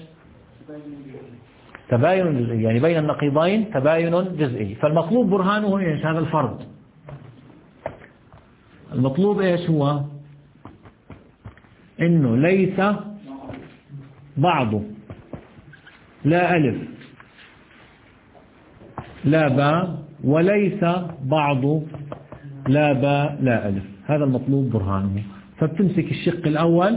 تباين جزئي، يعني بين النقيضين تباين جزئي. فالمطلوب برهانه إيش؟ هذا الفرض. المطلوب إيش هو؟ إنه ليس بعض لا ألف لا باء وليس بعض لا باء لا ألف. هذا المطلوب برهانه. فبتمسك الشق الأول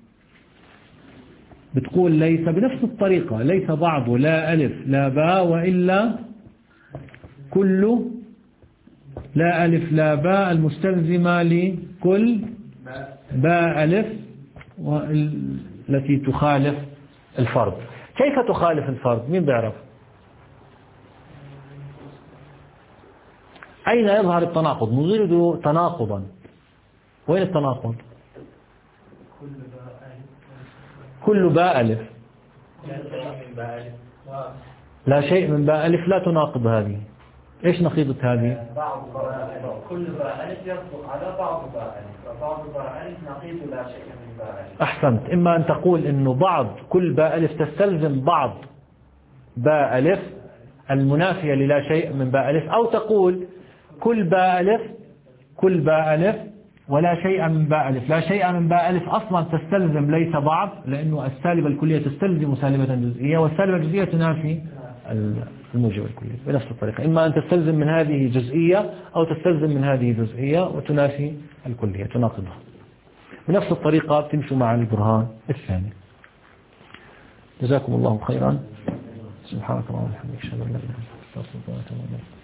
بتقول ليس بنفس الطريقة، ليس بعض لا ألف لا باء وإلا كل لا ألف لا باء المستلزمة لكل باء ألف والتي تخالف الفرض. كيف تخالف الفرض؟ مين بيعرف؟ أين يظهر التناقض؟ نريد تناقضا. وين التناقض؟ كل باء ألف لا شيء من باء ألف لا تناقض هذه. إيش نقيضة هذه؟ كل باء ألف يصدق على بعض باء ألف، فبعض باء ألف نقيض لا شيء من باء ألف. أحسنت. إما أن تقول إنه بعض كل باء ألف تستلزم بعض باء ألف المنافية للا شيء من باء ألف، أو تقول كل باء ألف كل باء ألف ولا شيء من باء ألف. لا شيء من باء ألف أصلا تستلزم ليس بعض، لأنه السالبة الكلية تستلزم سالبة جزئية، والسالبة الجزئية تنافي الموجبة الكلية. بنفس الطريقة إما أن تستلزم من هذه جزئية أو تستلزم من هذه جزئية وتنافي الكلية تناقضها. بنفس الطريقة بتمشوا مع البرهان الثاني. جزاكم الله خيرا. سبحانك اللهم وبحمدك أشهد أن لا إله إلا أنت أستغفرك وأتوب إليك.